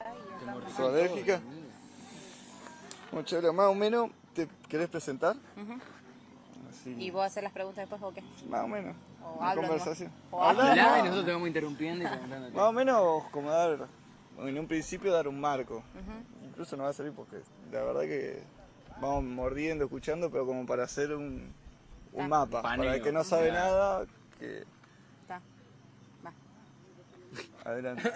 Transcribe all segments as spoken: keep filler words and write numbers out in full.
acá y acá. ¿Sos alérgica? Muchas gracias. Más o menos, ¿te querés presentar? Uh-huh. Así, ¿Y vos hacer las preguntas después o qué? más o menos. O Una hablo conversación. O Hablá, hablo Hablá y no. nosotros te vamos interrumpiendo y preguntándote. Más o menos como dar, en un principio dar un marco. Uh-huh. Incluso nos va a servir porque la verdad que vamos mordiendo, escuchando, pero como para hacer un, un Ah. mapa. Paneo. Para el que no sabe Claro. nada, que Está. Va. adelante.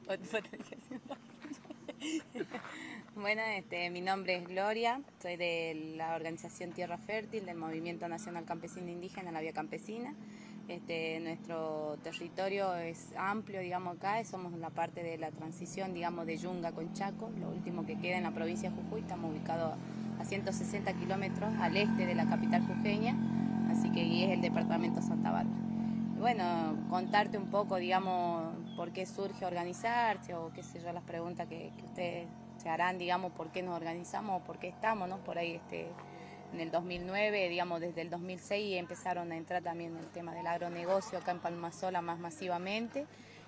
Bueno, este, mi nombre es Gloria, soy de la organización Tierra Fértil, del Movimiento Nacional Campesino Indígena, la Vía Campesina. Este, nuestro territorio es amplio, digamos, acá, somos la parte de la transición, digamos, de Yunga con Chaco, lo último que queda en la provincia de Jujuy. Estamos ubicados a ciento sesenta kilómetros al este de la capital jujeña, así que y es el departamento Santa Bárbara. Bueno, contarte un poco, digamos, por qué surge organizarse o qué sé yo, las preguntas que, que ustedes se harán, digamos, por qué nos organizamos o por qué estamos, ¿no? Por ahí este, en el dos mil nueve, digamos, desde el dos mil seis empezaron a entrar también el tema del agronegocio acá en Palmasola más masivamente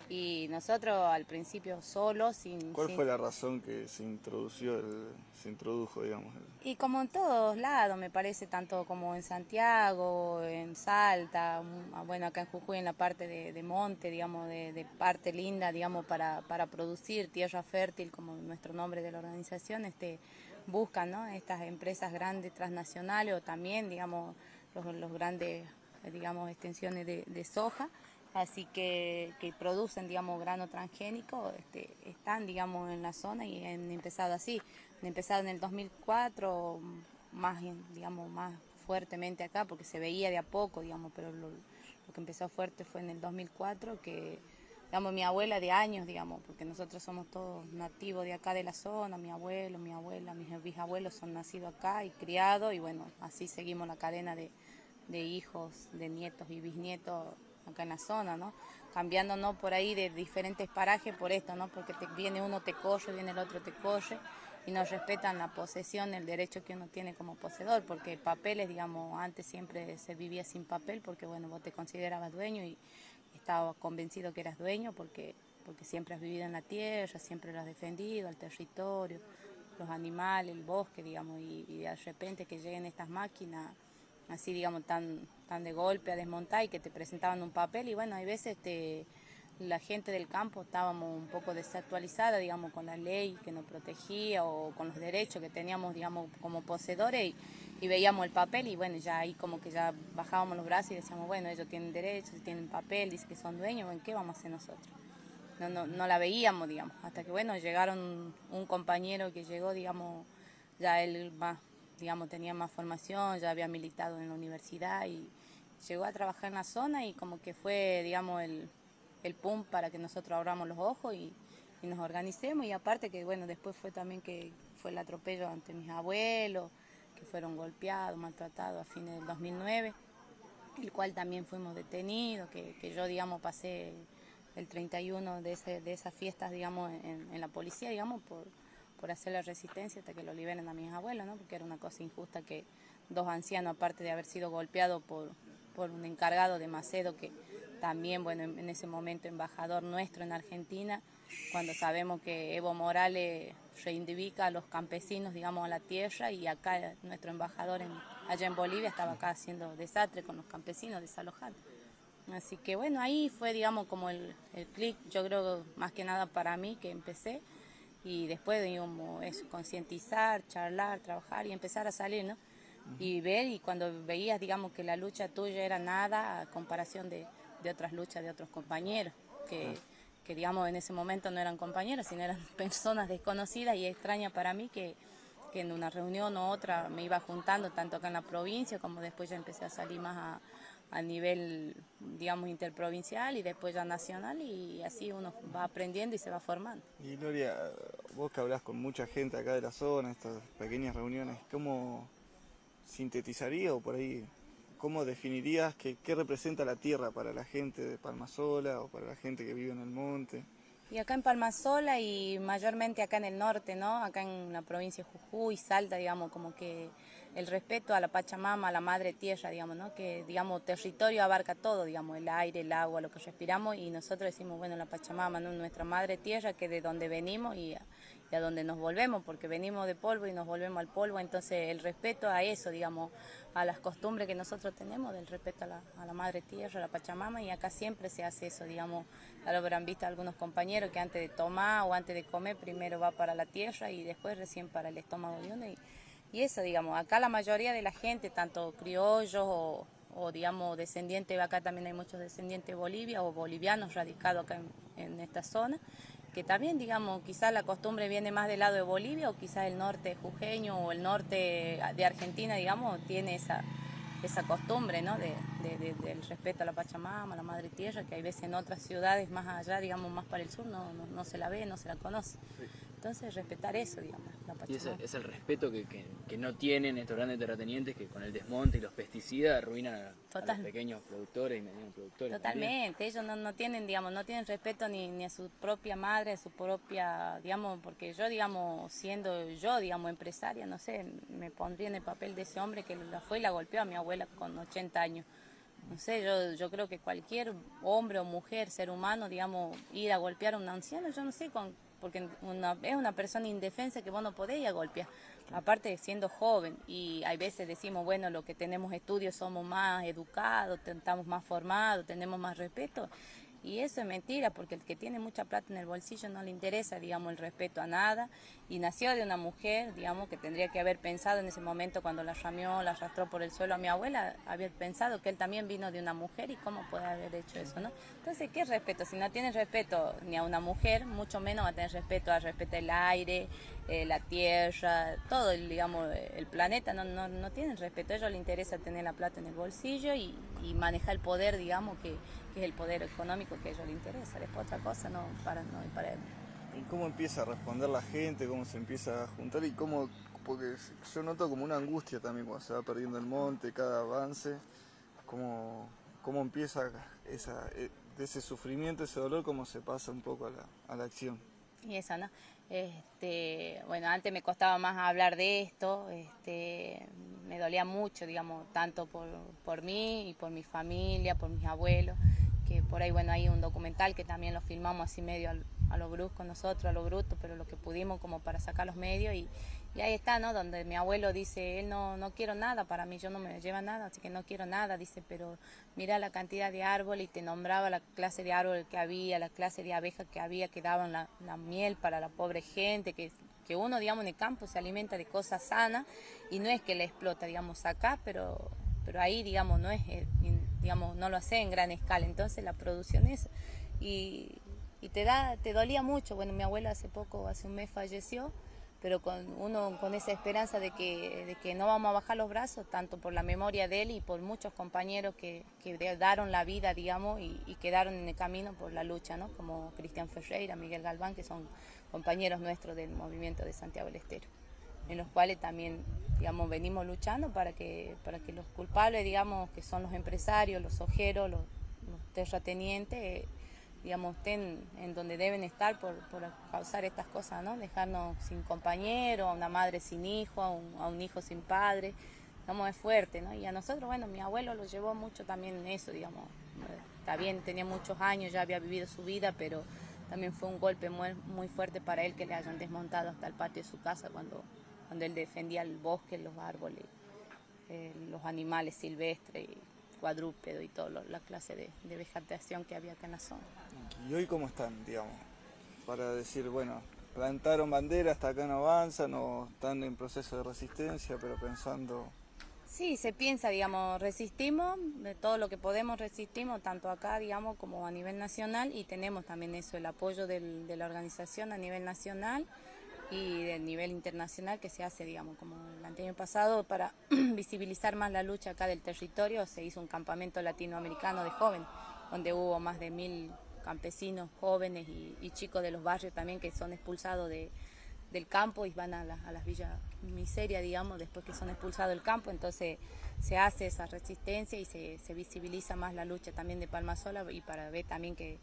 y nosotros al principio solos, sin... ¿Cuál sin... fue la razón que se introdució, el, se introdujo, digamos? El... Y como en todos lados, me parece, tanto como en Santiago, en Salta, bueno, acá en Jujuy en la parte de, de monte, digamos, de, de parte linda, digamos, para, para producir tierra fértil, como nuestro nombre de la organización, este, buscan, ¿no? Estas empresas grandes transnacionales o también, digamos, los, los grandes, digamos, extensiones de, de soja, así que, que producen, digamos, grano transgénico, este, están, digamos, en la zona y han empezado así. Han empezado en el dos mil cuatro, más, digamos, más fuertemente acá, porque se veía de a poco, digamos, pero lo, lo que empezó fuerte fue en el dos mil cuatro, que, digamos, mi abuela de años, digamos, porque nosotros somos todos nativos de acá de la zona, mi abuelo, mi abuela, mis bisabuelos son nacidos acá y criados, y bueno, así seguimos la cadena de, de hijos, de nietos y bisnietos acá en la zona, ¿no? Cambiándonos por ahí de diferentes parajes por esto, ¿no? Porque te, viene uno te corre, viene el otro te corre, y no respetan la posesión, el derecho que uno tiene como poseedor, porque papeles, digamos, antes siempre se vivía sin papel, porque bueno, vos te considerabas dueño y estabas convencido que eras dueño, porque, porque siempre has vivido en la tierra, siempre lo has defendido, el territorio, los animales, el bosque, digamos, y, y de repente que lleguen estas máquinas, así, digamos, tan, tan de golpe a desmontar y que te presentaban un papel, y bueno, hay veces te... la gente del campo estábamos un poco desactualizada, digamos, con la ley que nos protegía o con los derechos que teníamos, digamos, como poseedores y, y veíamos el papel y bueno, ya ahí como que ya bajábamos los brazos y decíamos, bueno, ellos tienen derechos, tienen papel, dicen que son dueños, bueno, ¿qué vamos a hacer nosotros? No, no, no la veíamos, digamos, hasta que bueno, llegaron un compañero que llegó, digamos, ya él más, digamos, tenía más formación, ya había militado en la universidad y llegó a trabajar en la zona y como que fue, digamos, el el pum para que nosotros abramos los ojos y, y nos organicemos, y aparte que bueno, después fue también que fue el atropello ante mis abuelos, que fueron golpeados, maltratados a fines del dos mil nueve, el cual también fuimos detenidos, que, que yo digamos pasé el treinta y uno de, ese, de esas fiestas, digamos, en, en la policía, digamos, por, por hacer la resistencia hasta que lo liberen a mis abuelos, ¿no? Porque era una cosa injusta que dos ancianos, aparte de haber sido golpeados por, por un encargado de Macedo, que también, bueno, en, en ese momento embajador nuestro en Argentina, cuando sabemos que Evo Morales reivindica a los campesinos, digamos, a la tierra, y acá nuestro embajador en, allá en Bolivia estaba acá haciendo desastre con los campesinos, desalojando. Así que bueno, ahí fue, digamos, como el, el clic, yo creo, más que nada para mí, que empecé, y después, digamos, es concientizar, charlar, trabajar y empezar a salir, ¿no? Y ver, y cuando veías, digamos, que la lucha tuya era nada a comparación de, de otras luchas de otros compañeros, que, que, digamos, en ese momento no eran compañeros, sino eran personas desconocidas y extrañas para mí, que, que en una reunión u otra me iba juntando, tanto acá en la provincia, como después ya empecé a salir más a a nivel, digamos, interprovincial y después ya nacional, y así uno va aprendiendo y se va formando. Y Gloria, vos que hablás con mucha gente acá de la zona, estas pequeñas reuniones, ¿cómo sintetizarías o por ahí, cómo definirías que, qué representa la tierra para la gente de Palmasola o para la gente que vive en el monte? Y acá en Palmasola y mayormente acá en el norte, ¿no? Acá en la provincia de Jujuy, Salta, digamos, como que el respeto a la Pachamama, a la Madre Tierra, digamos, ¿no? Que, digamos, territorio abarca todo, digamos, el aire, el agua, lo que respiramos, y nosotros decimos, bueno, la Pachamama, ¿no? Nuestra Madre Tierra, que de donde venimos y a, y a donde nos volvemos, porque venimos de polvo y nos volvemos al polvo, entonces el respeto a eso, digamos, a las costumbres que nosotros tenemos, del respeto a la, a la Madre Tierra, a la Pachamama, y acá siempre se hace eso, digamos, ya lo habrán visto algunos compañeros que antes de tomar o antes de comer, primero va para la tierra y después recién para el estómago de uno, y, y eso, digamos, acá la mayoría de la gente, tanto criollos o, o digamos, descendientes, acá también hay muchos descendientes de Bolivia o bolivianos radicados acá en, en esta zona, que también, digamos, quizás la costumbre viene más del lado de Bolivia o quizás el norte jujeño o el norte de Argentina, digamos, tiene esa, esa costumbre, ¿no? De, de, de, del respeto a la Pachamama, a la Madre Tierra, que hay veces en otras ciudades más allá, digamos, más para el sur, no, no, no se la ve, no se la conoce. Sí. Entonces, respetar eso, digamos, la Pachamama. Y ese es el respeto que, que, que no tienen estos grandes terratenientes que con el desmonte y los pesticidas arruinan a, a los pequeños productores y medianos productores. Totalmente, también. Ellos no, no tienen, digamos, no tienen respeto ni, ni a su propia madre, a su propia, digamos, porque yo, digamos, siendo yo, digamos, empresaria, no sé, me pondría en el papel de ese hombre que la fue y la golpeó a mi abuela con ochenta años. No sé, yo, yo creo que cualquier hombre o mujer, ser humano, digamos, ir a golpear a un anciano, yo no sé, con, porque una, es una persona indefensa que vos no podés ir a golpear, aparte siendo joven, y hay veces decimos, bueno, los que tenemos estudios somos más educados, estamos más formados, tenemos más respeto, y eso es mentira, porque el que tiene mucha plata en el bolsillo no le interesa, digamos, el respeto a nada, y nació de una mujer, digamos, que tendría que haber pensado en ese momento cuando la ramió, la arrastró por el suelo a mi abuela, haber pensado que él también vino de una mujer y cómo puede haber hecho eso, ¿no? Entonces, ¿qué respeto? Si no tiene respeto ni a una mujer, mucho menos va a tener respeto a respetar el aire, eh, la tierra, todo, el, digamos, el planeta, no, no, no tienen respeto. A ellos les interesa tener la plata en el bolsillo y, y manejar el poder, digamos, que, que es el poder económico que a ellos les interesa. Después otra cosa no para, no para él. ¿Y cómo empieza a responder la gente? ¿Cómo se empieza a juntar? Y cómo, porque yo noto como una angustia también cuando se va perdiendo el monte, cada avance, cómo, cómo empieza esa, de ese sufrimiento, ese dolor, cómo se pasa un poco a la, a la acción. Y eso, ¿no? Este, bueno, antes me costaba más hablar de esto, este, me dolía mucho, digamos, tanto por, por mí y por mi familia, por mis abuelos, que por ahí, bueno, hay un documental que también lo filmamos así medio al, a lo brusco nosotros, a lo bruto, pero lo que pudimos como para sacar los medios, y, y ahí está, ¿no? Donde mi abuelo dice, él no, no quiero nada para mí, yo no me lleva nada, así que no quiero nada, dice, pero mira la cantidad de árboles, y te nombraba la clase de árbol que había, la clase de abejas que había, que daban la, la miel para la pobre gente, que, que uno, digamos, en el campo se alimenta de cosas sanas, y no es que le explota, digamos, acá, pero, pero ahí, digamos, no es, digamos, no lo hace en gran escala, entonces la producción es, y... y te da, te dolía mucho. Bueno, mi abuela hace poco, hace un mes falleció, pero con uno con esa esperanza de que, de que no vamos a bajar los brazos, tanto por la memoria de él y por muchos compañeros que, que daron la vida, digamos, y, y quedaron en el camino por la lucha, ¿no? Como Cristian Ferreira, Miguel Galván, que son compañeros nuestros del movimiento de Santiago del Estero, en los cuales también, digamos, venimos luchando para que, para que los culpables, digamos, que son los empresarios, los ojeros, los, los terratenientes, eh, digamos, estén en donde deben estar por, por causar estas cosas, ¿no? Dejarnos sin compañero, a una madre sin hijo, a un, a un hijo sin padre, digamos, es fuerte, ¿no? Y a nosotros, bueno, mi abuelo lo llevó mucho también en eso, digamos, está bien, tenía muchos años, ya había vivido su vida, pero también fue un golpe muy, muy fuerte para él que le hayan desmontado hasta el patio de su casa cuando, cuando él defendía el bosque, los árboles, eh, los animales silvestres, y cuadrúpedo y toda la clase de, de vegetación que había acá en la zona. ¿Y hoy cómo están, digamos? Para decir, bueno, plantaron bandera, hasta acá no avanzan, o están en proceso de resistencia, pero pensando... Sí, se piensa, digamos, resistimos, de todo lo que podemos resistimos, tanto acá, digamos, como a nivel nacional, y tenemos también eso, el apoyo del, de la organización a nivel nacional y del nivel internacional que se hace, digamos, como el año pasado, para visibilizar más la lucha acá del territorio, se hizo un campamento latinoamericano de jóvenes, donde hubo más de mil campesinos, jóvenes y, y chicos de los barrios también que son expulsados de, del campo y van a, la, a las villas miseria, digamos, después que son expulsados del campo, entonces se hace esa resistencia y se, se visibiliza más la lucha también de Palma Sola, y para ver también que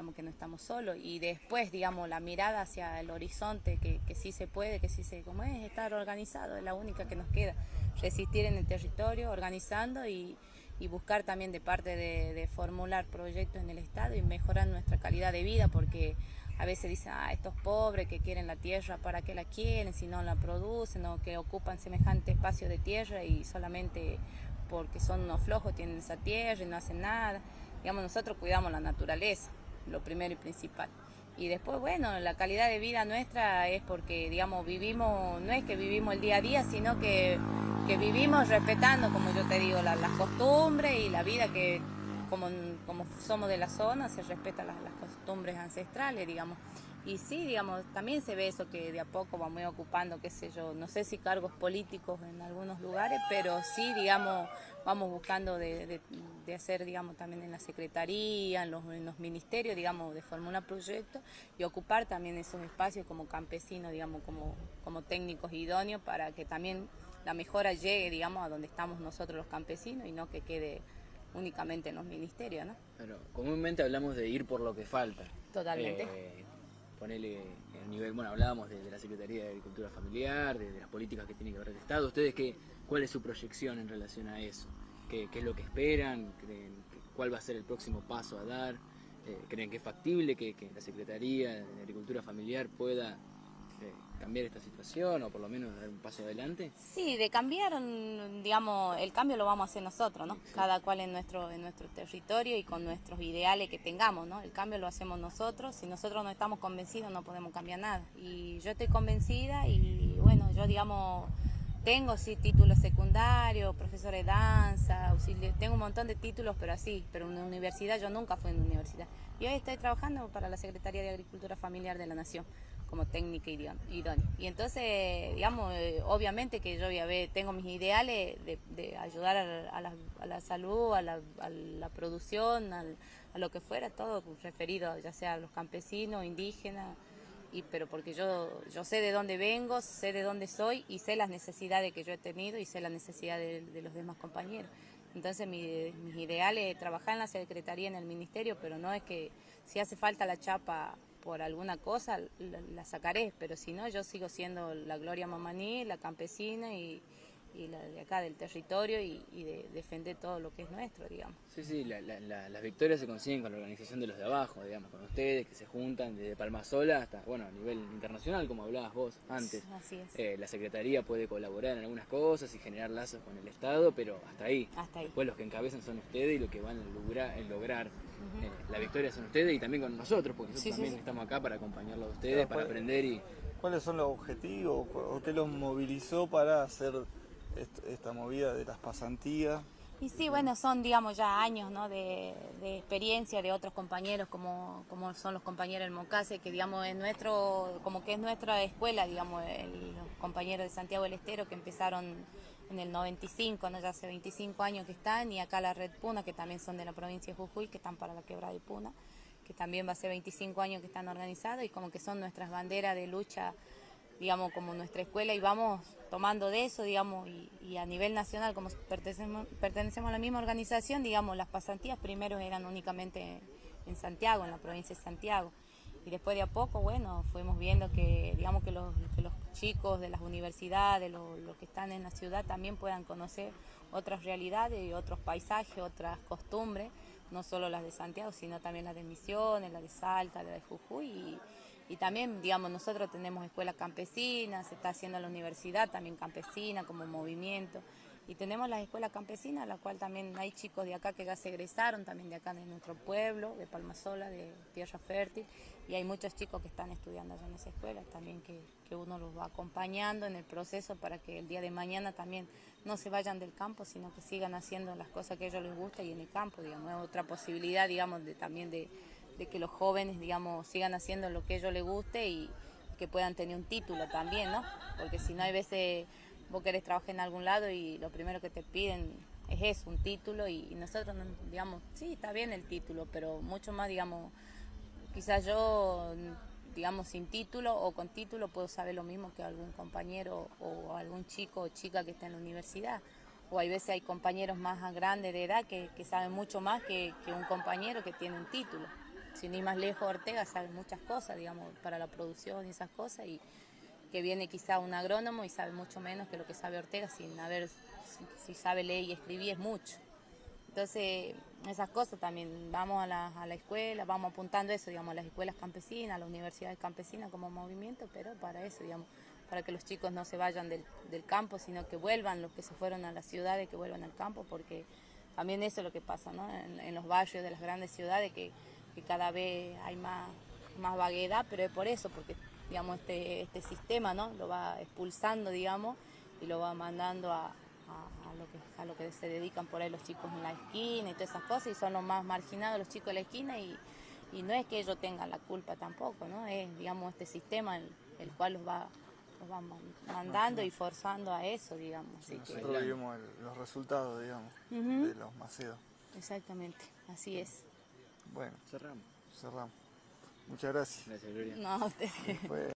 digamos que no estamos solos, y después, digamos, la mirada hacia el horizonte, que, que sí se puede, que sí se, como es, estar organizado, es la única que nos queda, resistir en el territorio, organizando y, y buscar también de parte de, de formular proyectos en el Estado y mejorar nuestra calidad de vida, porque a veces dicen, ah, estos pobres que quieren la tierra, ¿para qué la quieren si no la producen? O que ocupan semejante espacio de tierra y solamente porque son unos flojos tienen esa tierra y no hacen nada. Digamos, nosotros cuidamos la naturaleza, lo primero y principal. Y después, bueno, la calidad de vida nuestra es porque, digamos, vivimos, no es que vivimos el día a día, sino que, que vivimos respetando, como yo te digo, la, las costumbres y la vida que, como, como somos de la zona, se respetan las, las costumbres ancestrales, digamos. Y sí, digamos, también se ve eso que de a poco vamos ocupando, qué sé yo, no sé si cargos políticos en algunos lugares, pero sí, digamos, vamos buscando de, de, de hacer, digamos, también en la secretaría, en los, en los ministerios, digamos, de formular proyectos y ocupar también esos espacios como campesinos, digamos, como, como técnicos idóneos para que también la mejora llegue, digamos, a donde estamos nosotros los campesinos y no que quede únicamente en los ministerios, ¿no? Pero comúnmente hablamos de ir por lo que falta. Totalmente. Eh, Ponele el nivel, bueno, hablábamos de, de la Secretaría de Agricultura Familiar, de, de las políticas que tiene que ver el Estado. ¿Ustedes qué, cuál es su proyección en relación a eso? ¿Qué, qué es lo que esperan? ¿Creen, ¿Cuál va a ser el próximo paso a dar? Eh, ¿Creen que es factible que, que la Secretaría de Agricultura Familiar pueda eh, cambiar esta situación o por lo menos dar un paso adelante? Sí, de cambiar, digamos, el cambio lo vamos a hacer nosotros, ¿no? Sí, sí. Cada cual en nuestro, en nuestro territorio y con nuestros ideales que tengamos, ¿no? El cambio lo hacemos nosotros, si nosotros no estamos convencidos no podemos cambiar nada. Y yo estoy convencida y bueno, yo digamos, tengo sí títulos secundarios, profesor de danza, auxilio, tengo un montón de títulos, pero así, pero en una universidad yo nunca fui en una universidad. Y hoy estoy trabajando para la Secretaría de Agricultura Familiar de la Nación como técnica idónea. Y entonces, digamos, eh, obviamente que yo ya ve, tengo mis ideales de, de ayudar a, a, la, a la salud, a la, a la producción, al, a lo que fuera, todo referido ya sea a los campesinos, indígenas, y, pero porque yo, yo sé de dónde vengo, sé de dónde soy y sé las necesidades que yo he tenido y sé las necesidades de, de los demás compañeros. Entonces mi, mis ideales es trabajar en la Secretaría, en el Ministerio, pero no es que si hace falta la chapa por alguna cosa la, la sacaré, pero si no yo sigo siendo la Gloria Mamaní, la campesina y, y la de acá del territorio y, y de defender todo lo que es nuestro, digamos. Sí, sí, la, la, la, las victorias se consiguen con la organización de los de abajo, digamos, con ustedes que se juntan desde Palmasola hasta, bueno, a nivel internacional, como hablabas vos antes. Así es. Eh, la Secretaría puede colaborar en algunas cosas y generar lazos con el Estado, pero hasta ahí. Hasta ahí. Después los que encabezan son ustedes y lo que van a lograr, en lograr uh-huh. eh, la victoria son ustedes y también con nosotros, porque nosotros sí, también sí, estamos acá para acompañarlos a ustedes, para aprender y... ¿Cuáles son los objetivos o qué los movilizó para hacer esta movida de las pasantías? Y sí, bueno, son, digamos, ya años, ¿no? de, de experiencia de otros compañeros, como, como son los compañeros del Mocase, que, digamos, es nuestro, como que es nuestra escuela, digamos, el, los compañeros de Santiago del Estero que empezaron en el noventa y cinco, ¿no? Ya hace veinticinco años que están, y acá la Red Puna, que también son de la provincia de Jujuy, que están para la quebrada de Puna, que también va a ser veinticinco años que están organizados, y como que son nuestras banderas de lucha, digamos, como nuestra escuela, y vamos tomando de eso, digamos, y, y a nivel nacional, como pertenecemos, pertenecemos a la misma organización, digamos, las pasantías primero eran únicamente en Santiago, en la provincia de Santiago, y después de a poco, bueno, fuimos viendo que, digamos, que los, que los chicos de las universidades, los, los que están en la ciudad también puedan conocer otras realidades y otros paisajes, otras costumbres, no solo las de Santiago, sino también las de Misiones, las de Salta, las de Jujuy, y Y también, digamos, nosotros tenemos escuelas campesinas, se está haciendo la universidad también campesina como movimiento. Y tenemos las escuelas campesinas, la cual también hay chicos de acá que ya se egresaron, también de acá de nuestro pueblo, de Palmasola, de Tierra Fértil. Y hay muchos chicos que están estudiando allá en esa escuela, también que, que uno los va acompañando en el proceso para que el día de mañana también no se vayan del campo, sino que sigan haciendo las cosas que a ellos les gusta y en el campo, digamos. Es otra posibilidad, digamos, de también de... de que los jóvenes, digamos, sigan haciendo lo que a ellos les guste y que puedan tener un título también, ¿no? Porque si no, hay veces vos querés trabajar en algún lado y lo primero que te piden es eso, un título, y, y nosotros, digamos, sí, está bien el título, pero mucho más, digamos, quizás yo, digamos, sin título o con título puedo saber lo mismo que algún compañero o algún chico o chica que está en la universidad. O hay veces hay compañeros más grandes de edad que, que saben mucho más que, que un compañero que tiene un título. sin ir más lejos, Ortega sabe muchas cosas, digamos, para la producción y esas cosas, y que viene quizá un agrónomo y sabe mucho menos que lo que sabe Ortega, sin haber, si, si sabe leer y escribir es mucho. Entonces, esas cosas también, vamos a la, a la escuela, vamos apuntando eso, digamos, a las escuelas campesinas, a las universidades campesinas como movimiento, pero para eso, digamos, para que los chicos no se vayan del, del campo, sino que vuelvan, los que se fueron a las ciudades, que vuelvan al campo, porque también eso es lo que pasa, ¿no? En, en los barrios de las grandes ciudades, que, que cada vez hay más, más vaguedad, pero es por eso, porque, digamos, este, este sistema, ¿no? Lo va expulsando, digamos, y lo va mandando a, a, a, lo que, a lo que se dedican por ahí los chicos en la esquina y todas esas cosas, y son los más marginados los chicos de la esquina, y, y no es que ellos tengan la culpa tampoco, ¿no? Es, digamos, este sistema el, el cual los va, los va mandando y forzando a eso, digamos. Así Nosotros que, Aislando. vivimos el- los resultados, digamos, uh-huh. de los macedos. Exactamente, así es. Bueno, Cerramos. cerramos. Muchas gracias. Gracias, Gloria. No, ustedes. Fue